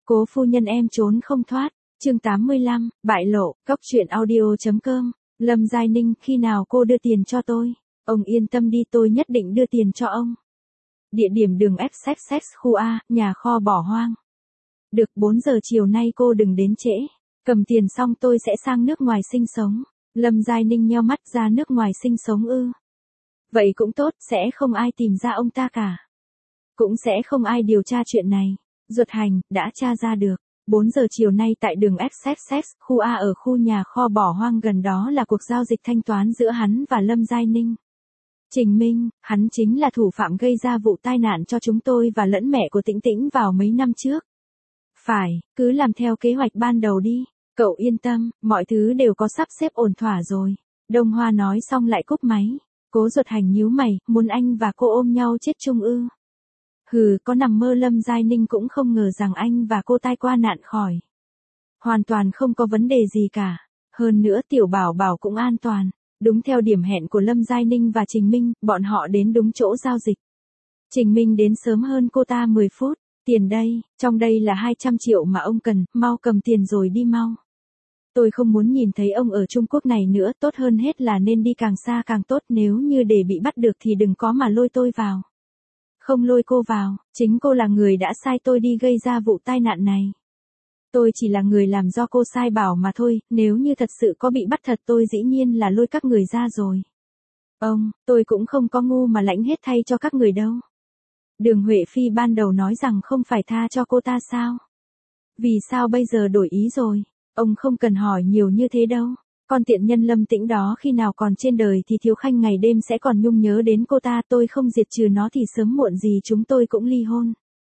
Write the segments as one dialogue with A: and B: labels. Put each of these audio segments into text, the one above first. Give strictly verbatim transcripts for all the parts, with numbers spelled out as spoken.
A: Cố phu nhân em trốn không thoát. Chương tám mươi lăm, bại lộ, cóc truyện audio.com. Lâm Giai Ninh, khi nào cô đưa tiền cho tôi? Ông yên tâm đi, tôi nhất định đưa tiền cho ông. Địa điểm đường ép ích ích khu A, nhà kho bỏ hoang. Được, bốn giờ chiều nay cô đừng đến trễ. Cầm tiền xong tôi sẽ sang nước ngoài sinh sống. Lâm Giai Ninh nheo mắt, ra nước ngoài sinh sống ư? Vậy cũng tốt, sẽ không ai tìm ra ông ta cả. Cũng sẽ không ai điều tra chuyện này. Ruột hành, đã tra ra được. bốn giờ chiều nay tại đường ép ích ích, khu A ở khu nhà kho bỏ hoang gần đó là cuộc giao dịch thanh toán giữa hắn và Lâm Giai Ninh. Trình Minh, hắn chính là thủ phạm gây ra vụ tai nạn cho chúng tôi và lẫn mẹ của Tĩnh Tĩnh vào mấy năm trước. Phải, cứ làm theo kế hoạch ban đầu đi. Cậu yên tâm, mọi thứ đều có sắp xếp ổn thỏa rồi. Đông Hoa nói xong lại cúp máy. Cố Ruột Hành nhíu mày, muốn anh và cô ôm nhau chết chung ư? Hừ, có nằm mơ. Lâm Giai Ninh cũng không ngờ rằng anh và cô tai qua nạn khỏi. Hoàn toàn không có vấn đề gì cả. Hơn nữa Tiểu Bảo Bảo cũng an toàn. Đúng theo điểm hẹn của Lâm Giai Ninh và Trình Minh, bọn họ đến đúng chỗ giao dịch. Trình Minh đến sớm hơn cô ta mười phút. Tiền đây, trong đây là hai trăm triệu mà ông cần, mau cầm tiền rồi đi mau. Tôi không muốn nhìn thấy ông ở Trung Quốc này nữa, tốt hơn hết là nên đi càng xa càng tốt, nếu như để bị bắt được thì đừng có mà lôi tôi vào. Không lôi cô vào, chính cô là người đã sai tôi đi gây ra vụ tai nạn này. Tôi chỉ là người làm do cô sai bảo mà thôi, nếu như thật sự có bị bắt thật tôi dĩ nhiên là lôi các người ra rồi. Ông, tôi cũng không có ngu mà lãnh hết thay cho các người đâu. Đường Huệ Phi ban đầu nói rằng không phải tha cho cô ta sao? Vì sao bây giờ đổi ý rồi? Ông không cần hỏi nhiều như thế đâu. Con tiện nhân Lâm Tĩnh đó khi nào còn trên đời thì Thiếu Khanh ngày đêm sẽ còn nhung nhớ đến cô ta, tôi không diệt trừ nó thì sớm muộn gì chúng tôi cũng ly hôn.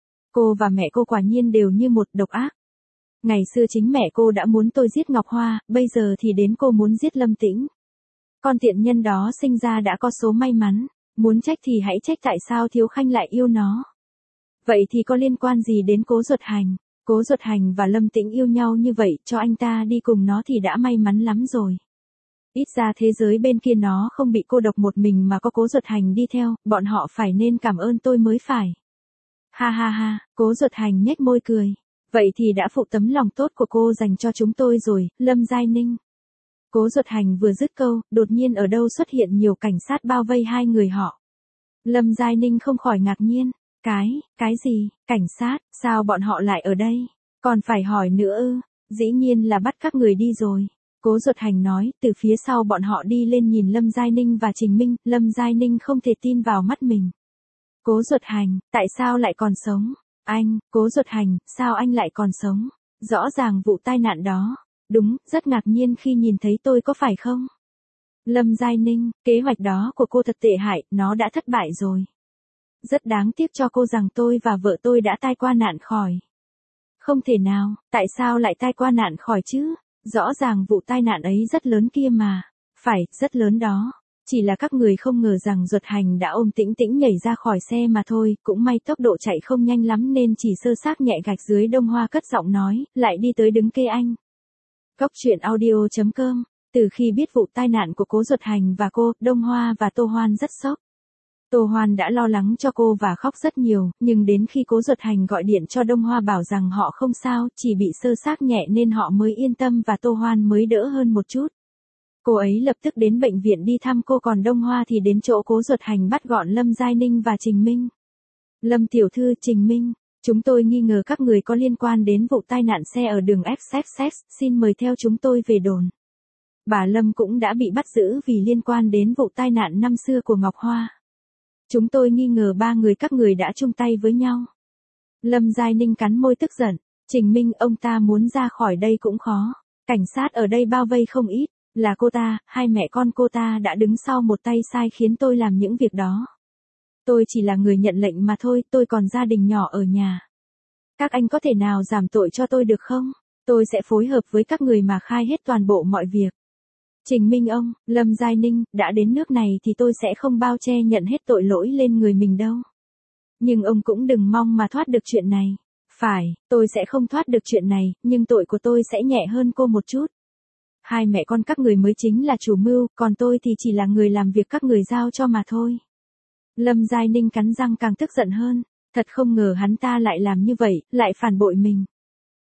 A: Cô và mẹ cô quả nhiên đều như một độc ác. Ngày xưa chính mẹ cô đã muốn tôi giết Ngọc Hoa, bây giờ thì đến cô muốn giết Lâm Tĩnh. Con tiện nhân đó sinh ra đã có số may mắn, muốn trách thì hãy trách tại sao Thiếu Khanh lại yêu nó. Vậy thì có liên quan gì đến Cố Ruột Hành? Cố Ruột Hành và Lâm Tĩnh yêu nhau như vậy, cho anh ta đi cùng nó thì đã may mắn lắm rồi. Ít ra thế giới bên kia nó không bị cô độc một mình mà có Cố Ruột Hành đi theo, bọn họ phải nên cảm ơn tôi mới phải. Ha ha ha, Cố Ruột Hành nhếch môi cười. Vậy thì đã phụ tấm lòng tốt của cô dành cho chúng tôi rồi, Lâm Giai Ninh. Cố Ruột Hành vừa dứt câu, đột nhiên ở đâu xuất hiện nhiều cảnh sát bao vây hai người họ. Lâm Giai Ninh không khỏi ngạc nhiên. Cái, cái gì, cảnh sát, sao bọn họ lại ở đây? Còn phải hỏi nữa ư? Dĩ nhiên là bắt các người đi rồi. Cố Ruột Hành nói, từ phía sau bọn họ đi lên nhìn Lâm Giai Ninh và Trình Minh, Lâm Giai Ninh không thể tin vào mắt mình. Cố Ruột Hành, tại sao lại còn sống? Anh, Cố Ruột Hành, sao anh lại còn sống? Rõ ràng vụ tai nạn đó. Đúng, rất ngạc nhiên khi nhìn thấy tôi có phải không? Lâm Giai Ninh, kế hoạch đó của cô thật tệ hại, nó đã thất bại rồi. Rất đáng tiếc cho cô rằng tôi và vợ tôi đã tai qua nạn khỏi. Không thể nào, tại sao lại tai qua nạn khỏi chứ? Rõ ràng vụ tai nạn ấy rất lớn kia mà. Phải, rất lớn đó. Chỉ là các người không ngờ rằng Ruột Hành đã ôm Tĩnh Tĩnh nhảy ra khỏi xe mà thôi, cũng may tốc độ chạy không nhanh lắm nên chỉ sơ xác nhẹ gạch dưới. Đông Hoa cất giọng nói, lại đi tới đứng kê anh. Cóc truyện audio.com. Từ khi biết vụ tai nạn của Cố Ruột Hành và cô, Đông Hoa và Tô Hoan rất sốc. Tô Hoan đã lo lắng cho cô và khóc rất nhiều, nhưng đến khi Cố Ruột Hành gọi điện cho Đông Hoa bảo rằng họ không sao, chỉ bị sơ xác nhẹ nên họ mới yên tâm và Tô Hoan mới đỡ hơn một chút. Cô ấy lập tức đến bệnh viện đi thăm cô, còn Đông Hoa thì đến chỗ Cố Ruột Hành bắt gọn Lâm Giai Ninh và Trình Minh. Lâm tiểu thư, Trình Minh, chúng tôi nghi ngờ các người có liên quan đến vụ tai nạn xe ở đường ép ích ích, xin mời theo chúng tôi về đồn. Bà Lâm cũng đã bị bắt giữ vì liên quan đến vụ tai nạn năm xưa của Ngọc Hoa. Chúng tôi nghi ngờ ba người các người đã chung tay với nhau. Lâm Giai Ninh cắn môi tức giận. Trình Minh, ông ta muốn ra khỏi đây cũng khó. Cảnh sát ở đây bao vây không ít. Là cô ta, hai mẹ con cô ta đã đứng sau một tay sai khiến tôi làm những việc đó. Tôi chỉ là người nhận lệnh mà thôi, tôi còn gia đình nhỏ ở nhà. Các anh có thể nào giảm tội cho tôi được không? Tôi sẽ phối hợp với các người mà khai hết toàn bộ mọi việc. Trình Minh ông, Lâm Giai Ninh, đã đến nước này thì tôi sẽ không bao che nhận hết tội lỗi lên người mình đâu. Nhưng ông cũng đừng mong mà thoát được chuyện này. Phải, tôi sẽ không thoát được chuyện này, nhưng tội của tôi sẽ nhẹ hơn cô một chút. Hai mẹ con các người mới chính là chủ mưu, còn tôi thì chỉ là người làm việc các người giao cho mà thôi. Lâm Giai Ninh cắn răng càng tức giận hơn. Thật không ngờ hắn ta lại làm như vậy, lại phản bội mình.